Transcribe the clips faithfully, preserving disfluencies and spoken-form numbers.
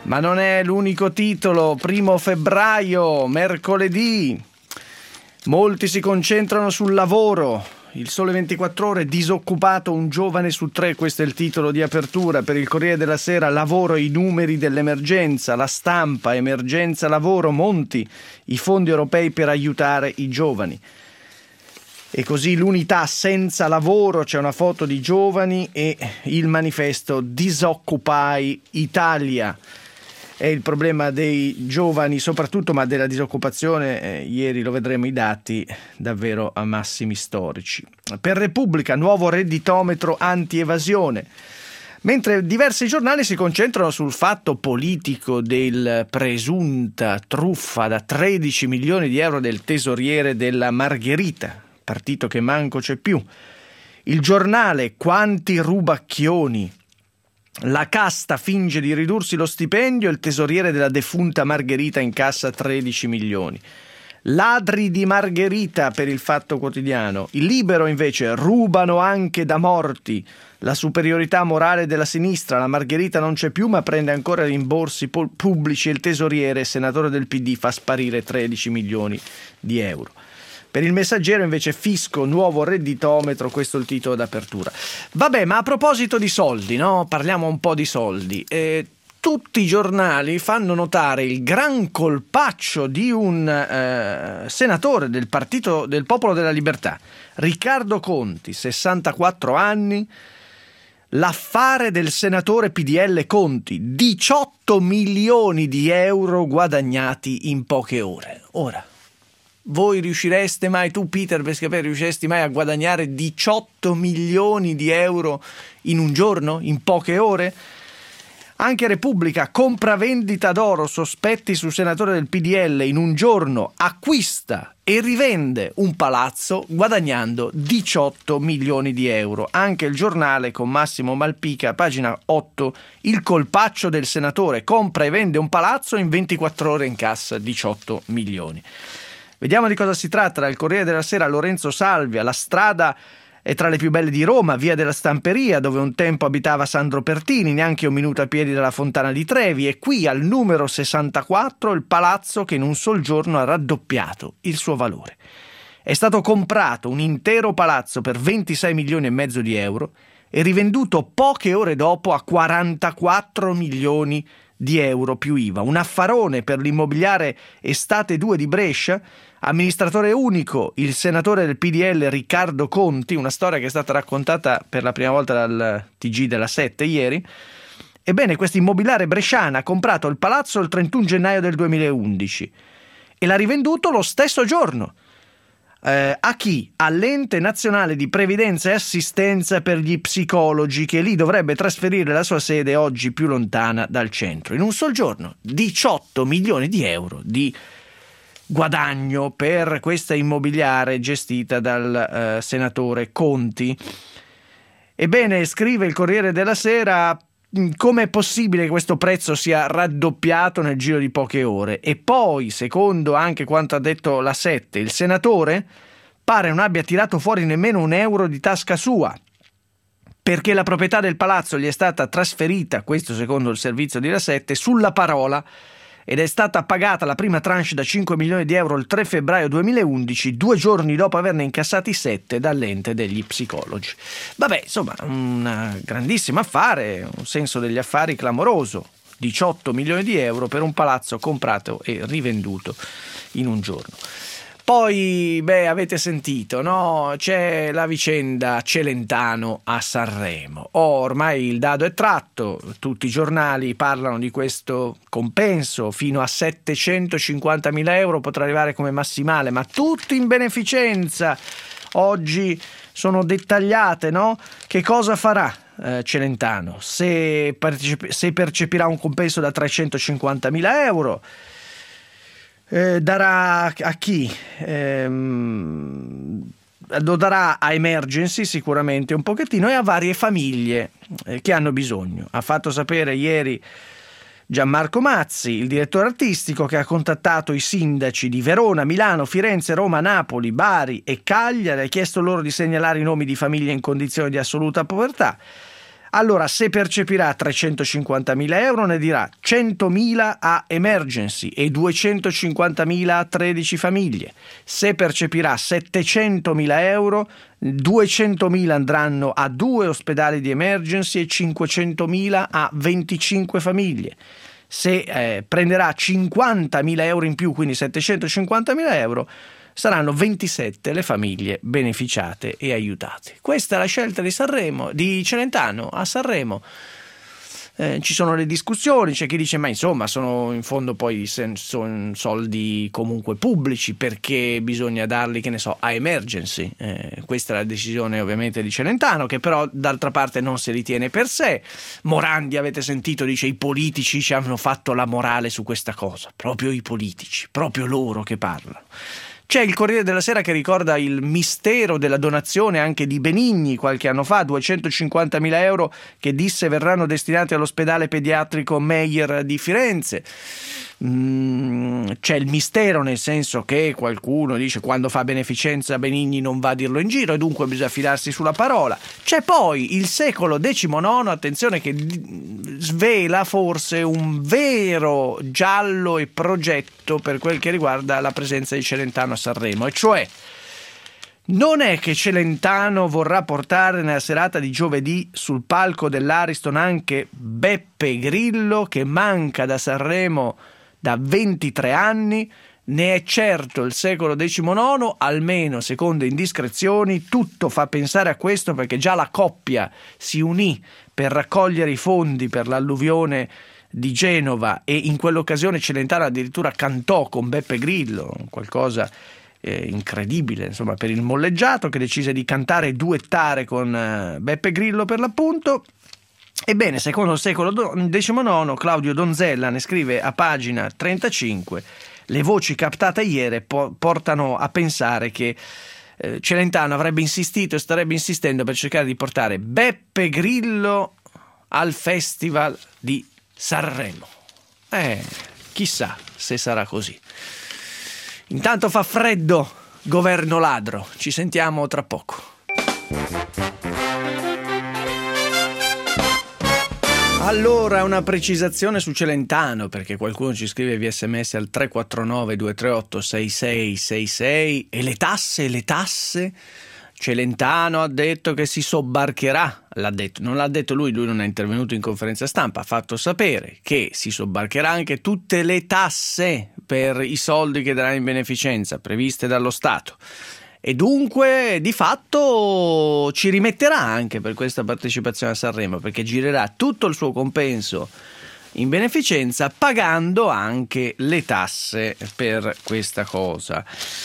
Ma non è l'unico titolo. Primo febbraio, mercoledì. Molti si concentrano sul lavoro. Il Sole ventiquattro Ore, disoccupato un giovane su tre, questo è il titolo di apertura. Per il Corriere della Sera, lavoro e i numeri dell'emergenza. La Stampa, emergenza lavoro, Monti, i fondi europei per aiutare i giovani. E così l'Unità, senza lavoro, c'è una foto di giovani, e il Manifesto, Disoccupai Italia. È il problema dei giovani soprattutto, ma della disoccupazione, eh, ieri lo vedremo i dati, davvero a massimi storici. Per Repubblica, nuovo redditometro anti-evasione. Mentre diversi giornali si concentrano sul fatto politico del presunta truffa da tredici milioni di euro del tesoriere della Margherita, partito che manco c'è più. Il Giornale, quanti rubacchioni. La casta finge di ridursi lo stipendio, il tesoriere della defunta Margherita incassa tredici milioni. Ladri di Margherita per il Fatto Quotidiano. Il Libero invece, rubano anche da morti. La superiorità morale della sinistra, la Margherita non c'è più ma prende ancora rimborsi pubblici e il tesoriere, senatore del P D, fa sparire tredici milioni di euro. Per il Messaggero invece, fisco, nuovo redditometro, questo è il titolo d'apertura. Vabbè, ma a proposito di soldi, no? Parliamo un po' di soldi. Eh, tutti i giornali fanno notare il gran colpaccio di un eh, senatore del Partito del Popolo della Libertà, Riccardo Conti, sessantaquattro anni, l'affare del senatore P D L Conti, diciotto milioni di euro guadagnati in poche ore. Ora, voi riuscireste mai, tu Peter Pescapè, riusciresti mai a guadagnare diciotto milioni di euro in un giorno, in poche ore? Anche Repubblica, compravendita d'oro, sospetti sul senatore del P D L, in un giorno acquista e rivende un palazzo guadagnando diciotto milioni di euro. Anche il Giornale con Massimo Malpica, pagina otto, il colpaccio del senatore, compra e vende un palazzo, in ventiquattro ore incassa diciotto milioni. Vediamo di cosa si tratta. Dal Corriere della Sera, Lorenzo Salvia, la strada è tra le più belle di Roma, via della Stamperia, dove un tempo abitava Sandro Pertini, neanche un minuto a piedi dalla Fontana di Trevi, e qui al numero sessantaquattro il palazzo che in un sol giorno ha raddoppiato il suo valore. È stato comprato un intero palazzo per ventisei milioni e mezzo di euro e rivenduto poche ore dopo a quarantaquattro milioni di euro più I V A. Un affarone per l'immobiliare Estate due di Brescia, amministratore unico il senatore del P D L Riccardo Conti, una storia che è stata raccontata per la prima volta dal T G della sette ieri. Ebbene, questo immobiliare bresciano ha comprato il palazzo il trentuno gennaio del duemilaundici e l'ha rivenduto lo stesso giorno. Eh, a chi? All'Ente Nazionale di Previdenza e Assistenza per gli Psicologi, che lì dovrebbe trasferire la sua sede, oggi più lontana dal centro. In un sol giorno diciotto milioni di euro di guadagno per questa immobiliare gestita dal eh, senatore Conti. Ebbene, scrive il Corriere della Sera, com'è possibile che questo prezzo sia raddoppiato nel giro di poche ore? E poi, secondo anche quanto ha detto la sette, il senatore pare non abbia tirato fuori nemmeno un euro di tasca sua, perché la proprietà del palazzo gli è stata trasferita, questo secondo il servizio di La sette, sulla parola, ed è stata pagata la prima tranche da cinque milioni di euro il tre febbraio duemilaundici, due giorni dopo averne incassati sette dall'Ente degli Psicologi. Vabbè, insomma, un grandissimo affare, un senso degli affari clamoroso. diciotto milioni di euro per un palazzo comprato e rivenduto in un giorno. Poi, beh, avete sentito, no? C'è la vicenda Celentano a Sanremo. Oh, ormai il dado è tratto, tutti i giornali parlano di questo compenso, fino a settecentocinquantamila euro potrà arrivare come massimale, ma tutti in beneficenza. Oggi sono dettagliate, no? Che cosa farà eh, Celentano? Se, partecip- se percepirà un compenso da trecentocinquantamila euro, Eh, darà a chi? Ehm, lo darà a Emergency sicuramente un pochettino e a varie famiglie eh, che hanno bisogno. Ha fatto sapere ieri Gianmarco Mazzi, il direttore artistico, che ha contattato i sindaci di Verona, Milano, Firenze, Roma, Napoli, Bari e Cagliari, ha chiesto loro di segnalare i nomi di famiglie in condizioni di assoluta povertà. Allora, se percepirà trecentocinquantamila euro, ne dirà centomila a emergency e duecentocinquantamila a tredici famiglie. Se percepirà settecentomila euro, duecentomila andranno a due ospedali di emergency e cinquecentomila a venticinque famiglie. Se eh, prenderà cinquantamila euro in più, quindi settecentocinquantamila euro, saranno ventisette le famiglie beneficiate e aiutate. Questa è la scelta di Sanremo, di Celentano a Sanremo. Eh, ci sono le discussioni, c'è chi dice ma insomma sono in fondo poi sen- sono soldi comunque pubblici, perché bisogna darli, che ne so, a emergency. Eh, questa è la decisione ovviamente di Celentano, che però d'altra parte non se li tiene per sé. Morandi, avete sentito, dice i politici ci hanno fatto la morale su questa cosa, proprio i politici, proprio loro che parlano. C'è il Corriere della Sera che ricorda il mistero della donazione anche di Benigni qualche anno fa, duecentocinquantamila euro che disse verranno destinati all'ospedale pediatrico Meyer di Firenze. Mm, c'è il mistero, nel senso che qualcuno dice quando fa beneficenza Benigni non va a dirlo in giro e dunque bisogna fidarsi sulla parola. C'è poi il secolo diciannove, attenzione, che svela forse un vero giallo e progetto per quel che riguarda la presenza di Celentano a Sanremo, e cioè non è che Celentano vorrà portare nella serata di giovedì sul palco dell'Ariston anche Beppe Grillo, che manca da Sanremo da ventitré anni. Ne è certo il secolo diciannove, almeno secondo indiscrezioni, tutto fa pensare a questo, perché già la coppia si unì per raccogliere i fondi per l'alluvione di Genova e in quell'occasione Celentano addirittura cantò con Beppe Grillo, qualcosa eh, incredibile, insomma, per il molleggiato, che decise di cantare e duettare con eh, Beppe Grillo per l'appunto. Ebbene, secondo il secolo diciannove, Claudio Donzella ne scrive a pagina trentacinque: le voci captate ieri po- portano a pensare che eh, Celentano avrebbe insistito e starebbe insistendo per cercare di portare Beppe Grillo al Festival di Sanremo. Eh, chissà se sarà così. Intanto fa freddo, governo ladro. Ci sentiamo tra poco. Allora, una precisazione su Celentano, perché qualcuno ci scrive via sms al tre quattro nove due tre otto sei sei sei sei. E le tasse, le tasse? Celentano ha detto che si sobbarcherà, l'ha detto, non l'ha detto lui, lui non è intervenuto in conferenza stampa, ha fatto sapere che si sobbarcherà anche tutte le tasse per i soldi che darà in beneficenza, previste dallo Stato. E dunque di fatto ci rimetterà anche per questa partecipazione a Sanremo, perché girerà tutto il suo compenso in beneficenza pagando anche le tasse per questa cosa.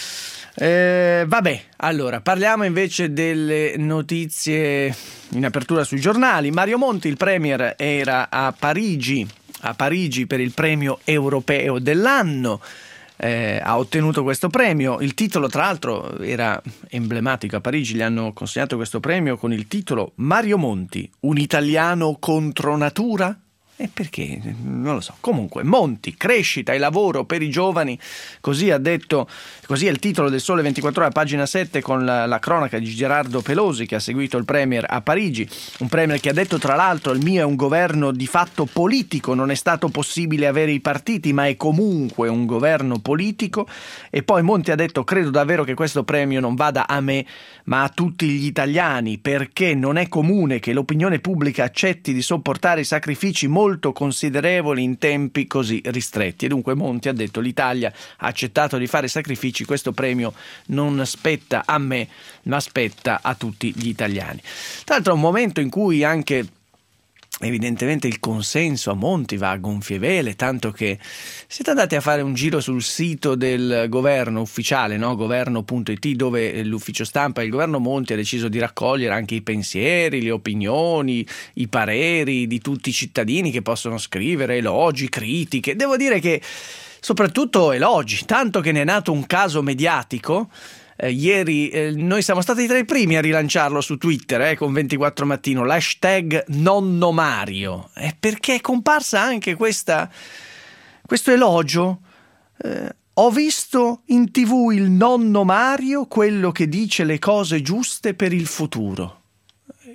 Eh, vabbè, allora parliamo invece delle notizie in apertura sui giornali. Mario Monti, il premier, era a Parigi, a Parigi per il premio europeo dell'anno. Eh, ha ottenuto questo premio. Il titolo, tra l'altro, era emblematico. A Parigi gli hanno consegnato questo premio con il titolo Mario Monti, un italiano contro natura? E perché? Non lo so. Comunque, Monti, crescita e lavoro per i giovani, così ha detto, così è il titolo del Sole ventiquattro Ore, a pagina sette, con la, la cronaca di Gerardo Pelosi, che ha seguito il premier a Parigi, un premier che ha detto tra l'altro: il mio è un governo di fatto politico, non è stato possibile avere i partiti, ma è comunque un governo politico. E poi Monti ha detto: credo davvero che questo premio non vada a me, ma a tutti gli italiani, perché non è comune che l'opinione pubblica accetti di sopportare i sacrifici molto considerevoli in tempi così ristretti. E dunque Monti ha detto: l'Italia ha accettato di fare sacrifici, questo premio non spetta a me, ma spetta a tutti gli italiani. Tra l'altro è un momento in cui anche evidentemente il consenso a Monti va a gonfie vele, tanto che siete andati a fare un giro sul sito del governo ufficiale, no? governo punto it, dove l'ufficio stampa del governo Monti ha deciso di raccogliere anche i pensieri, le opinioni, i pareri di tutti i cittadini che possono scrivere elogi, critiche. Devo dire che soprattutto elogi, tanto che ne è nato un caso mediatico. Eh, ieri eh, noi siamo stati tra i primi a rilanciarlo su Twitter eh, con ventiquattro Mattino, l'hashtag nonno Mario, eh, perché è comparsa anche questa, questo elogio. Eh, ho visto in tv il nonno Mario, quello che dice le cose giuste per il futuro.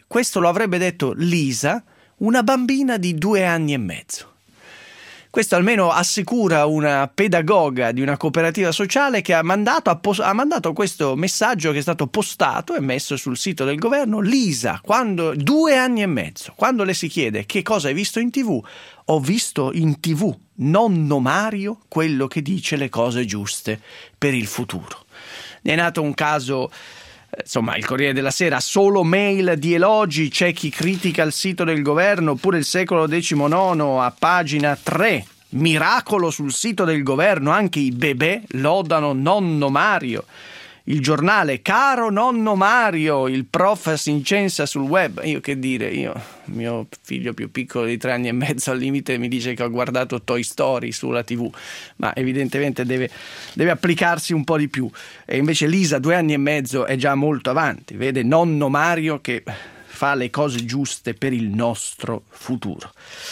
Questo lo avrebbe detto Lisa, una bambina di due anni e mezzo. Questo almeno assicura una pedagoga di una cooperativa sociale che ha mandato, ha, pos- ha mandato questo messaggio che è stato postato e messo sul sito del governo. Lisa, quando, due anni e mezzo, quando le si chiede che cosa hai visto in tv, ho visto in tv nonno Mario, quello che dice le cose giuste per il futuro. Ne è nato un caso... Insomma, il Corriere della Sera, solo mail di elogi, c'è chi critica il sito del governo, oppure il Secolo diciannove a pagina tre. Miracolo sul sito del governo, anche i bebè lodano nonno Mario. Il Giornale, caro nonno Mario, il prof si incensa sul web. Io che dire, io, mio figlio più piccolo di tre anni e mezzo al limite mi dice che ho guardato Toy Story sulla tivù, ma evidentemente deve, deve applicarsi un po' di più. E invece Lisa, due anni e mezzo, è già molto avanti, vede nonno Mario che fa le cose giuste per il nostro futuro.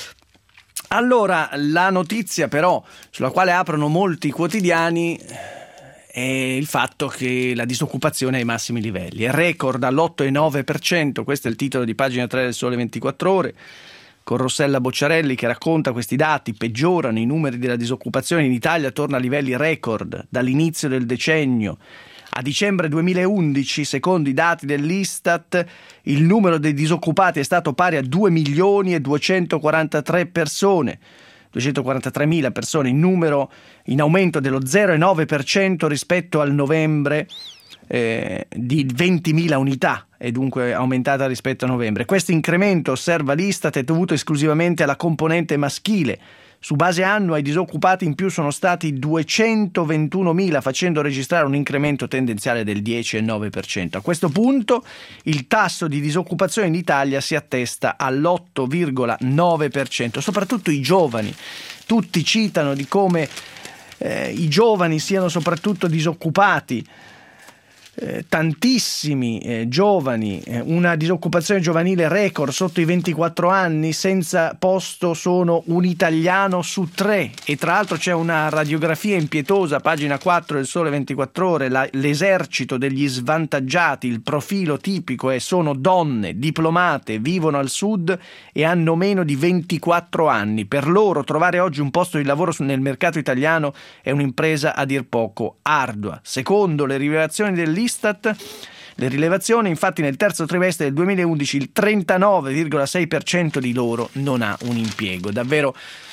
Allora, la notizia però sulla quale aprono molti quotidiani è il fatto che la disoccupazione è ai massimi livelli, è record all'otto virgola nove per cento, questo è il titolo di pagina tre del Sole ventiquattro Ore, con Rossella Bocciarelli che racconta questi dati, peggiorano i numeri della disoccupazione in Italia, torna a livelli record dall'inizio del decennio. A dicembre duemilaundici, secondo i dati dell'Istat, il numero dei disoccupati è stato pari a due milioni e duecentoquarantatré persone, duecentoquarantatremila persone, in numero in aumento dello zero virgola nove per cento rispetto al novembre eh, di ventimila unità, e dunque aumentata rispetto a novembre. Questo incremento, osserva l'Istat, è dovuto esclusivamente alla componente maschile. Su base annua i disoccupati in più sono stati duecentoventunomila, facendo registrare un incremento tendenziale del dieci virgola nove per cento. A questo punto il tasso di disoccupazione in Italia si attesta all'otto virgola nove per cento, soprattutto i giovani. Tutti citano di come eh, i giovani siano soprattutto disoccupati. Eh, tantissimi eh, giovani, eh, una disoccupazione giovanile record sotto i ventiquattro anni, senza posto sono un italiano su tre, e tra l'altro c'è una radiografia impietosa, pagina quattro del Sole ventiquattro Ore, la, l'esercito degli svantaggiati, il profilo tipico è sono donne, diplomate, vivono al sud e hanno meno di ventiquattro anni. Per loro trovare oggi un posto di lavoro nel mercato italiano è un'impresa a dir poco ardua. Secondo le rilevazioni dell'Istat, le rilevazioni, infatti, nel terzo trimestre del duemilaundici il trentanove virgola sei per cento di loro non ha un impiego. Davvero,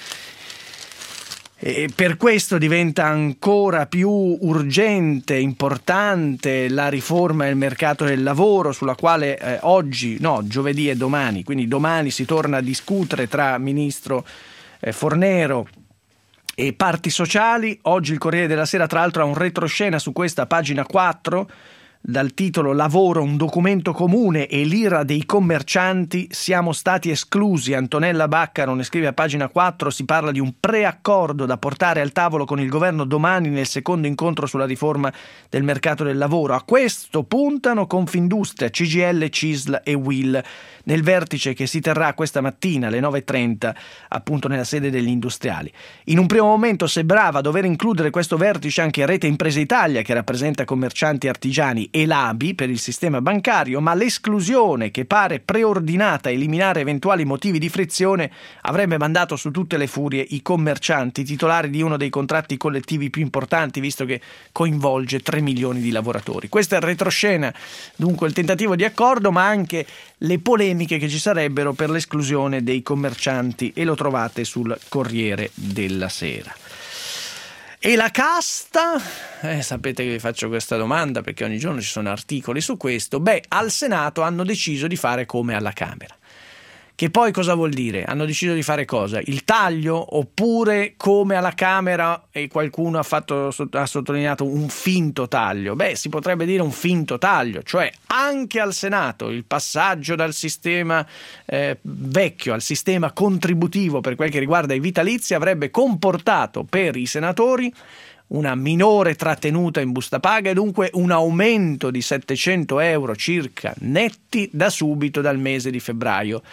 e per questo diventa ancora più urgente, importante la riforma del mercato del lavoro, sulla quale eh, oggi, no, giovedì e domani, quindi domani si torna a discutere tra ministro eh, Fornero e parti sociali. Oggi il Corriere della Sera tra l'altro ha un retroscena su questa, pagina quattro, dal titolo Lavoro, un documento comune e l'ira dei commercianti, siamo stati esclusi. Antonella Baccaro ne scrive a pagina quattro, si parla di un preaccordo da portare al tavolo con il governo domani nel secondo incontro sulla riforma del mercato del lavoro. A questo puntano Confindustria, C G I L, C I S L e U I L nel vertice che si terrà questa mattina alle nove e trenta appunto nella sede degli industriali. In un primo momento sembrava dover includere questo vertice anche Rete Imprese Italia, che rappresenta commercianti artigiani, e l'A B I per il sistema bancario, ma l'esclusione, che pare preordinata a eliminare eventuali motivi di frizione, avrebbe mandato su tutte le furie i commercianti, titolari di uno dei contratti collettivi più importanti, visto che coinvolge tre milioni di lavoratori. Questo è il retroscena, dunque il tentativo di accordo, ma anche le polemiche che ci sarebbero per l'esclusione dei commercianti, e lo trovate sul Corriere della Sera. E la casta? Eh, sapete che vi faccio questa domanda perché ogni giorno ci sono articoli su questo. Beh, al Senato hanno deciso di fare come alla Camera. Che poi cosa vuol dire? Hanno deciso di fare cosa? Il taglio? Oppure come alla Camera, e qualcuno ha, fatto, ha sottolineato un finto taglio? Beh, si potrebbe dire un finto taglio, cioè anche al Senato il passaggio dal sistema eh, vecchio al sistema contributivo per quel che riguarda i vitalizi avrebbe comportato per i senatori una minore trattenuta in busta paga e dunque un aumento di settecento euro circa netti da subito dal mese di febbraio.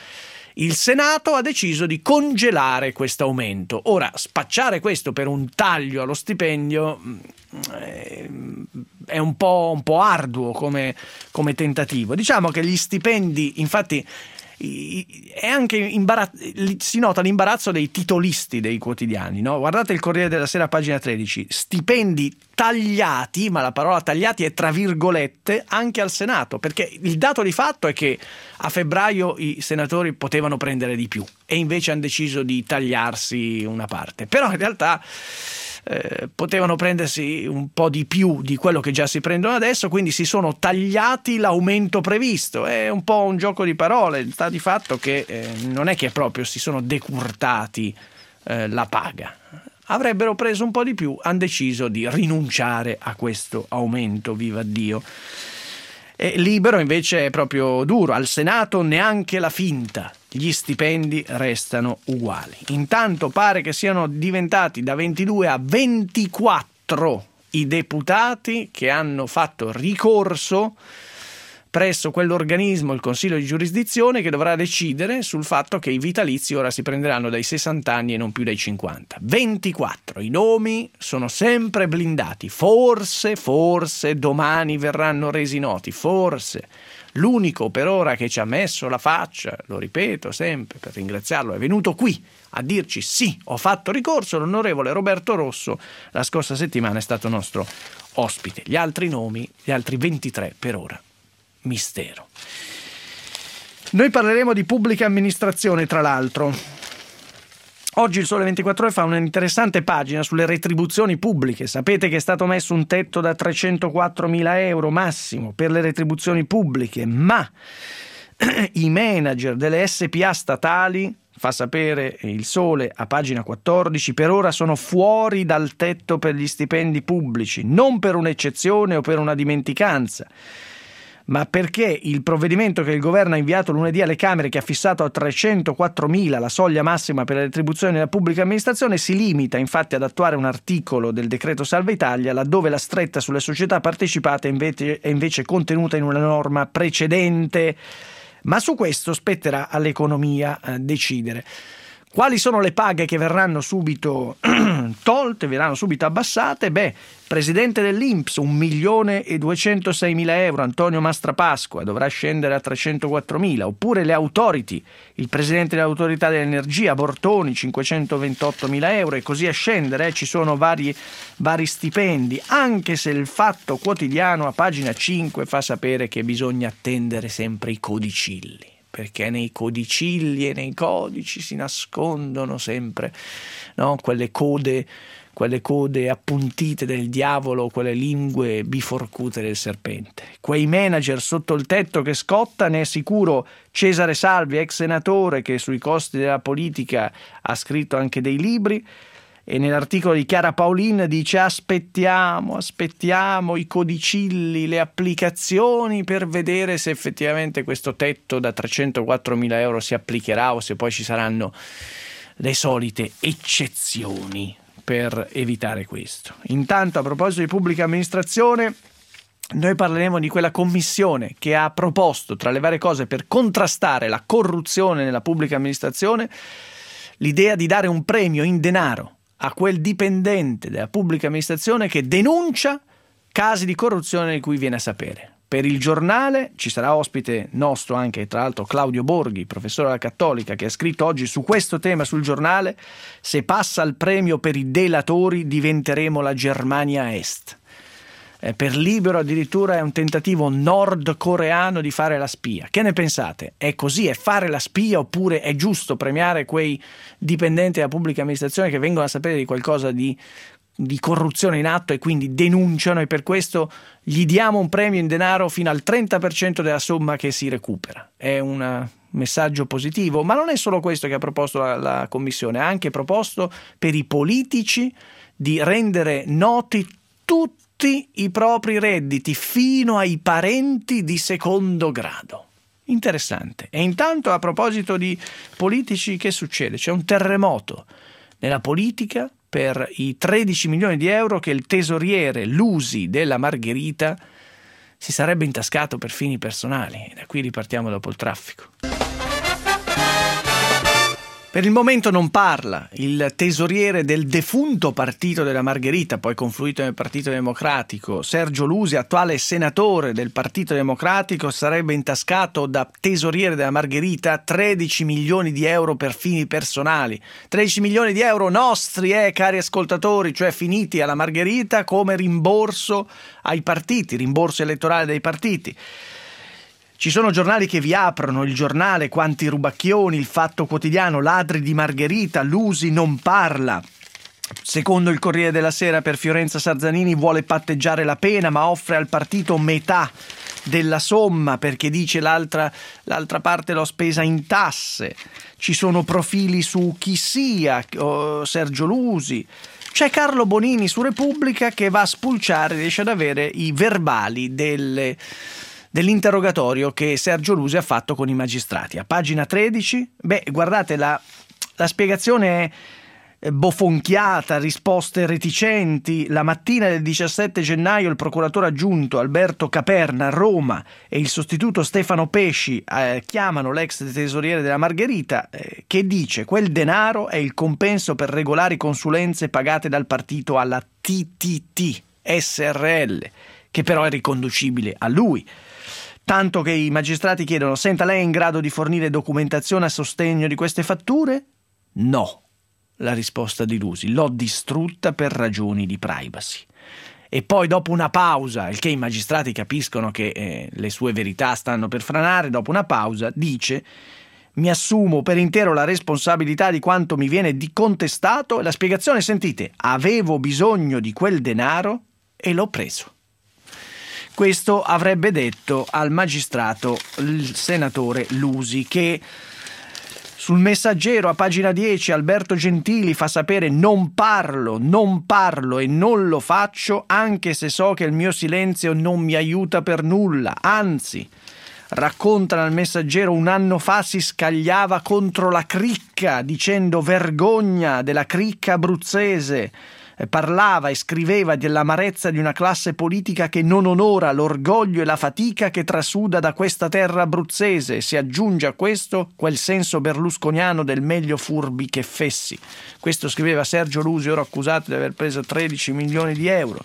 Il Senato ha deciso di congelare questo aumento. Ora, spacciare questo per un taglio allo stipendio è un po', un po' arduo come, come tentativo. Diciamo che gli stipendi, infatti, è anche imbarazzo, si nota l'imbarazzo dei titolisti dei quotidiani, no? Guardate il Corriere della Sera, pagina tredici, stipendi tagliati, ma la parola tagliati è tra virgolette, anche al Senato, perché il dato di fatto è che a febbraio i senatori potevano prendere di più e invece hanno deciso di tagliarsi una parte, però in realtà Eh, potevano prendersi un po' di più di quello che già si prendono adesso, quindi si sono tagliati l'aumento previsto. È un po' un gioco di parole, sta di fatto che eh, non è che proprio si sono decurtati eh, la paga. Avrebbero preso un po' di più, hanno deciso di rinunciare a questo aumento, viva Dio. E Libero invece è proprio duro, al Senato neanche la finta, gli stipendi restano uguali. Intanto pare che siano diventati da ventidue a ventiquattro i deputati che hanno fatto ricorso presso quell'organismo, il Consiglio di giurisdizione, che dovrà decidere sul fatto che i vitalizi ora si prenderanno dai sessanta anni e non più dai cinquanta. ventiquattro, i nomi sono sempre blindati, forse, forse domani verranno resi noti, forse. L'unico per ora che ci ha messo la faccia, lo ripeto sempre per ringraziarlo, è venuto qui a dirci sì, ho fatto ricorso, l'onorevole Roberto Rosso, la scorsa settimana è stato nostro ospite. Gli altri nomi, gli altri ventitré per ora, mistero. Noi parleremo di pubblica amministrazione, tra l'altro. Oggi il Sole ventiquattro Ore fa un'interessante pagina sulle retribuzioni pubbliche. Sapete che è stato messo un tetto da trecentoquattromila euro massimo per le retribuzioni pubbliche, ma i manager delle S P A statali, fa sapere il Sole a pagina quattordici, per ora sono fuori dal tetto per gli stipendi pubblici, non per un'eccezione o per una dimenticanza, ma perché il provvedimento che il governo ha inviato lunedì alle Camere, che ha fissato a trecentoquattromila la soglia massima per le retribuzioni della pubblica amministrazione, si limita infatti ad attuare un articolo del decreto Salva Italia, laddove la stretta sulle società partecipate invece, è invece contenuta in una norma precedente. Ma su questo spetterà all'economia eh, decidere. Quali sono le paghe che verranno subito tolte, verranno subito abbassate? Beh, presidente dell'I N P S, un milione e duecentoseimila euro, Antonio Mastrapasqua, dovrà scendere a trecentoquattromila. Oppure le authority, il presidente dell'autorità dell'energia, Bortoni, cinquecentoventottomila euro, e così a scendere. Eh, ci sono vari, vari stipendi, anche se il Fatto Quotidiano a pagina cinque fa sapere che bisogna attendere sempre i codicilli, perché nei codicilli e nei codici si nascondono sempre, no, quelle code, quelle code appuntite del diavolo, quelle lingue biforcute del serpente. Quei manager sotto il tetto che scotta, ne è sicuro Cesare Salvi, ex senatore, che sui costi della politica ha scritto anche dei libri, e nell'articolo di Chiara Paolin dice: aspettiamo, aspettiamo i codicilli, le applicazioni per vedere se effettivamente questo tetto da trecentoquattromila euro si applicherà o se poi ci saranno le solite eccezioni per evitare questo. Intanto, a proposito di pubblica amministrazione, noi parleremo di quella commissione che ha proposto, tra le varie cose, per contrastare la corruzione nella pubblica amministrazione, l'idea di dare un premio in denaro a quel dipendente della pubblica amministrazione che denuncia casi di corruzione di cui viene a sapere. Per il Giornale ci sarà ospite nostro anche, tra l'altro, Claudio Borghi, professore alla Cattolica, che ha scritto oggi su questo tema sul Giornale: se passa il premio per i delatori diventeremo la Germania Est. Eh, per Libero addirittura è un tentativo nordcoreano di fare la spia. Che ne pensate? È così? È fare la spia, oppure è giusto premiare quei dipendenti della pubblica amministrazione che vengono a sapere di qualcosa di, di corruzione in atto e quindi denunciano, e per questo gli diamo un premio in denaro fino al trenta per cento della somma che si recupera? È un messaggio positivo, ma non è solo questo che ha proposto la, la Commissione, ha anche proposto per i politici di rendere noti tutti i propri redditi fino ai parenti di secondo grado. Interessante. E intanto, a proposito di politici, che succede? C'è un terremoto nella politica per i tredici milioni di euro che il tesoriere Lusi della Margherita si sarebbe intascato per fini personali. E da qui ripartiamo dopo il traffico. Per il momento non parla. Il tesoriere del defunto Partito della Margherita, poi confluito nel Partito Democratico, Sergio Lusi, attuale senatore del Partito Democratico, sarebbe intascato da tesoriere della Margherita tredici milioni di euro per fini personali. tredici milioni di euro nostri, eh, cari ascoltatori, cioè finiti alla Margherita come rimborso ai partiti, rimborso elettorale dei partiti. Ci sono giornali che vi aprono, il Giornale, Quanti rubacchioni, il Fatto Quotidiano, ladri di Margherita, Lusi non parla. Secondo il Corriere della Sera, per Fiorenza Sarzanini vuole patteggiare la pena ma offre al partito metà della somma perché dice l'altra, l'altra parte l'ho spesa in tasse. Ci sono profili su chi sia, oh, Sergio Lusi. C'è Carlo Bonini su Repubblica che va a spulciare, riesce ad avere i verbali delle... dell'interrogatorio che Sergio Lusi ha fatto con i magistrati. A pagina tredici, beh, guardate, la, la spiegazione è bofonchiata, risposte reticenti. La mattina del diciassette gennaio il procuratore aggiunto Alberto Caperna a Roma e il sostituto Stefano Pesci eh, chiamano l'ex tesoriere della Margherita eh, che dice quel denaro è il compenso per regolari consulenze pagate dal partito alla T T T S R L, che però è riconducibile a lui. Tanto che i magistrati chiedono: senta, lei è in grado di fornire documentazione a sostegno di queste fatture? No, la risposta di Lusi: l'ho distrutta per ragioni di privacy. E poi dopo una pausa, il che i magistrati capiscono che eh, le sue verità stanno per franare, dopo una pausa dice: mi assumo per intero la responsabilità di quanto mi viene di contestato. E la spiegazione, sentite: avevo bisogno di quel denaro e l'ho preso. Questo avrebbe detto al magistrato il senatore Lusi, che sul Messaggero a pagina dieci Alberto Gentili fa sapere: non parlo, non parlo e non lo faccio anche se so che il mio silenzio non mi aiuta per nulla, anzi, racconta nel Messaggero, un anno fa si scagliava contro la cricca dicendo vergogna della cricca abruzzese. Parlava e scriveva dell'amarezza di una classe politica che non onora l'orgoglio e la fatica che trasuda da questa terra abruzzese. Si aggiunge a questo quel senso berlusconiano del meglio furbi che fessi. Questo scriveva Sergio Lusi, ora accusato di aver preso tredici milioni di euro.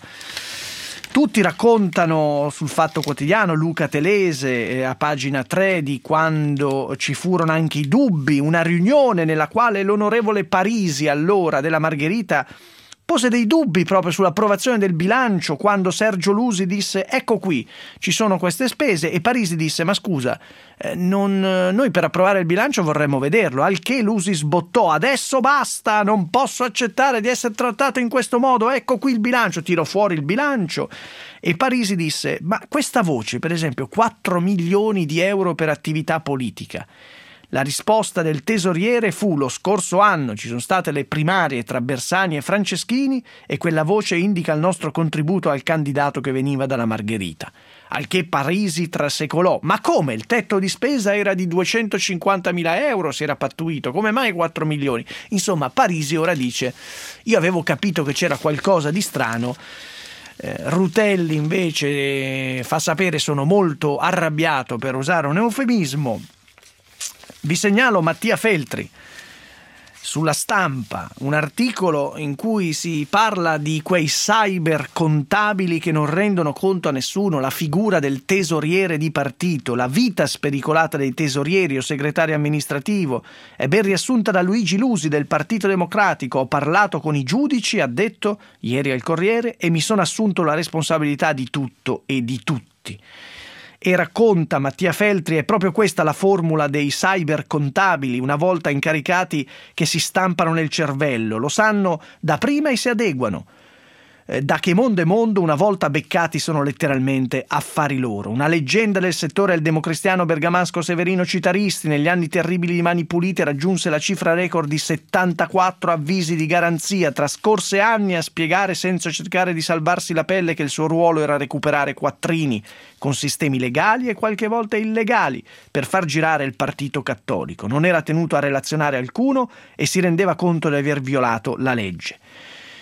Tutti raccontano sul Fatto Quotidiano, Luca Telese eh, a pagina tre, di quando ci furono anche i dubbi, una riunione nella quale l'onorevole Parisi, allora della Margherita, pose dei dubbi proprio sull'approvazione del bilancio, quando Sergio Lusi disse: ecco qui, ci sono queste spese, e Parisi disse: ma scusa, eh, non, noi per approvare il bilancio vorremmo vederlo, al che Lusi sbottò: adesso basta, non posso accettare di essere trattato in questo modo, ecco qui il bilancio, tirò fuori il bilancio. E Parisi disse: ma questa voce, per esempio, quattro milioni di euro per attività politica. La risposta del tesoriere fu: lo scorso anno ci sono state le primarie tra Bersani e Franceschini e quella voce indica il nostro contributo al candidato che veniva dalla Margherita. Al che Parisi trasecolò: ma come, il tetto di spesa era di duecentocinquantamila euro, si era pattuito, come mai quattro milioni? Insomma, Parisi ora dice: io avevo capito che c'era qualcosa di strano. Eh, Rutelli invece eh, fa sapere: sono molto arrabbiato, per usare un eufemismo. Vi segnalo Mattia Feltri sulla Stampa, un articolo in cui si parla di quei cyber contabili che non rendono conto a nessuno, la figura del tesoriere di partito, la vita spericolata dei tesorieri o segretari amministrativo. È ben riassunta da Luigi Lusi del Partito Democratico: ho parlato con i giudici, ha detto ieri al Corriere, e mi sono assunto la responsabilità di tutto e di tutti. E racconta Mattia Feltri, è proprio questa la formula dei cyber contabili, una volta incaricati, che si stampano nel cervello, lo sanno da prima e si adeguano. Da che mondo è mondo, una volta beccati sono letteralmente affari loro. Una leggenda del settore è il democristiano bergamasco Severino Citaristi. Negli anni terribili di Mani Pulite raggiunse la cifra record di settantaquattro avvisi di garanzia. Trascorse anni a spiegare, senza cercare di salvarsi la pelle, che il suo ruolo era recuperare quattrini con sistemi legali e qualche volta illegali per far girare il partito cattolico. Non era tenuto a relazionare alcuno e si rendeva conto di aver violato la legge.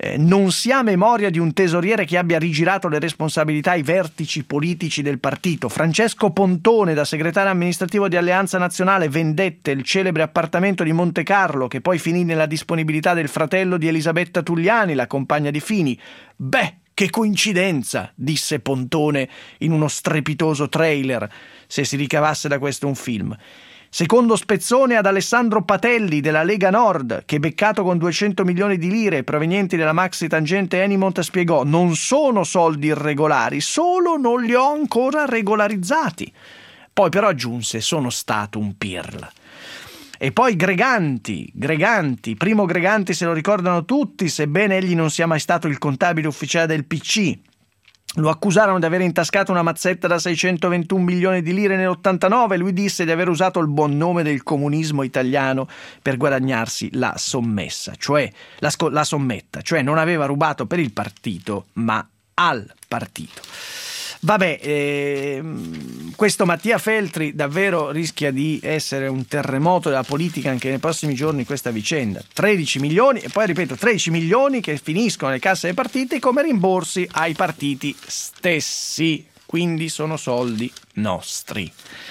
Eh, non si ha memoria di un tesoriere che abbia rigirato le responsabilità ai vertici politici del partito. Francesco Pontone, da segretario amministrativo di Alleanza Nazionale, vendette il celebre appartamento di Monte Carlo, che poi finì nella disponibilità del fratello di Elisabetta Tugliani, la compagna di Fini. Beh, che coincidenza, disse Pontone in uno strepitoso trailer, se si ricavasse da questo un film. Secondo spezzone ad Alessandro Patelli della Lega Nord, che beccato con duecento milioni di lire provenienti dalla maxi tangente Enimont spiegò: non sono soldi irregolari, solo non li ho ancora regolarizzati. Poi però aggiunse: sono stato un pirla. E poi Greganti, Greganti, primo Greganti se lo ricordano tutti, sebbene egli non sia mai stato il contabile ufficiale del P C. Lo accusarono di aver intascato una mazzetta da seicentoventuno milioni di lire nell'ottantanove. Lui disse di aver usato il buon nome del comunismo italiano per guadagnarsi la sommessa, cioè la, sco- la sommetta, cioè non aveva rubato per il partito, ma al partito. Vabbè, ehm, questo Mattia Feltri davvero rischia di essere un terremoto della politica anche nei prossimi giorni, questa vicenda. tredici milioni, e poi ripeto, tredici milioni che finiscono nelle casse dei partiti come rimborsi ai partiti stessi, quindi sono soldi nostri.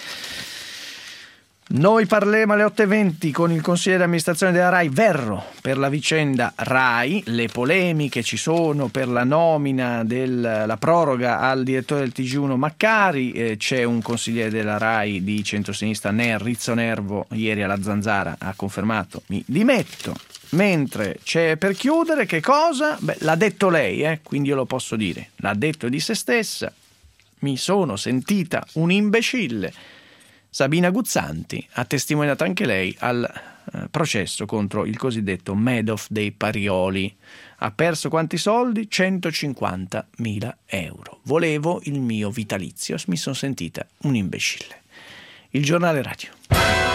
Noi parleremo alle otto e venti con il consigliere di amministrazione della RAI Verro per la vicenda RAI, le polemiche ci sono per la nomina della proroga al direttore del T G uno Maccari, eh, c'è un consigliere della RAI di centrosinistra, Ner, Rizzo Nervo, ieri alla Zanzara ha confermato mi dimetto, mentre c'è per chiudere che cosa? Beh, l'ha detto lei, eh, quindi io lo posso dire, l'ha detto di se stessa, mi sono sentita un imbecille. Sabina Guzzanti ha testimoniato anche lei al eh, processo contro il cosiddetto Madoff dei Parioli. Ha perso quanti soldi? centocinquantamila euro. Volevo il mio vitalizio, mi sono sentita un imbecille. Il giornale radio.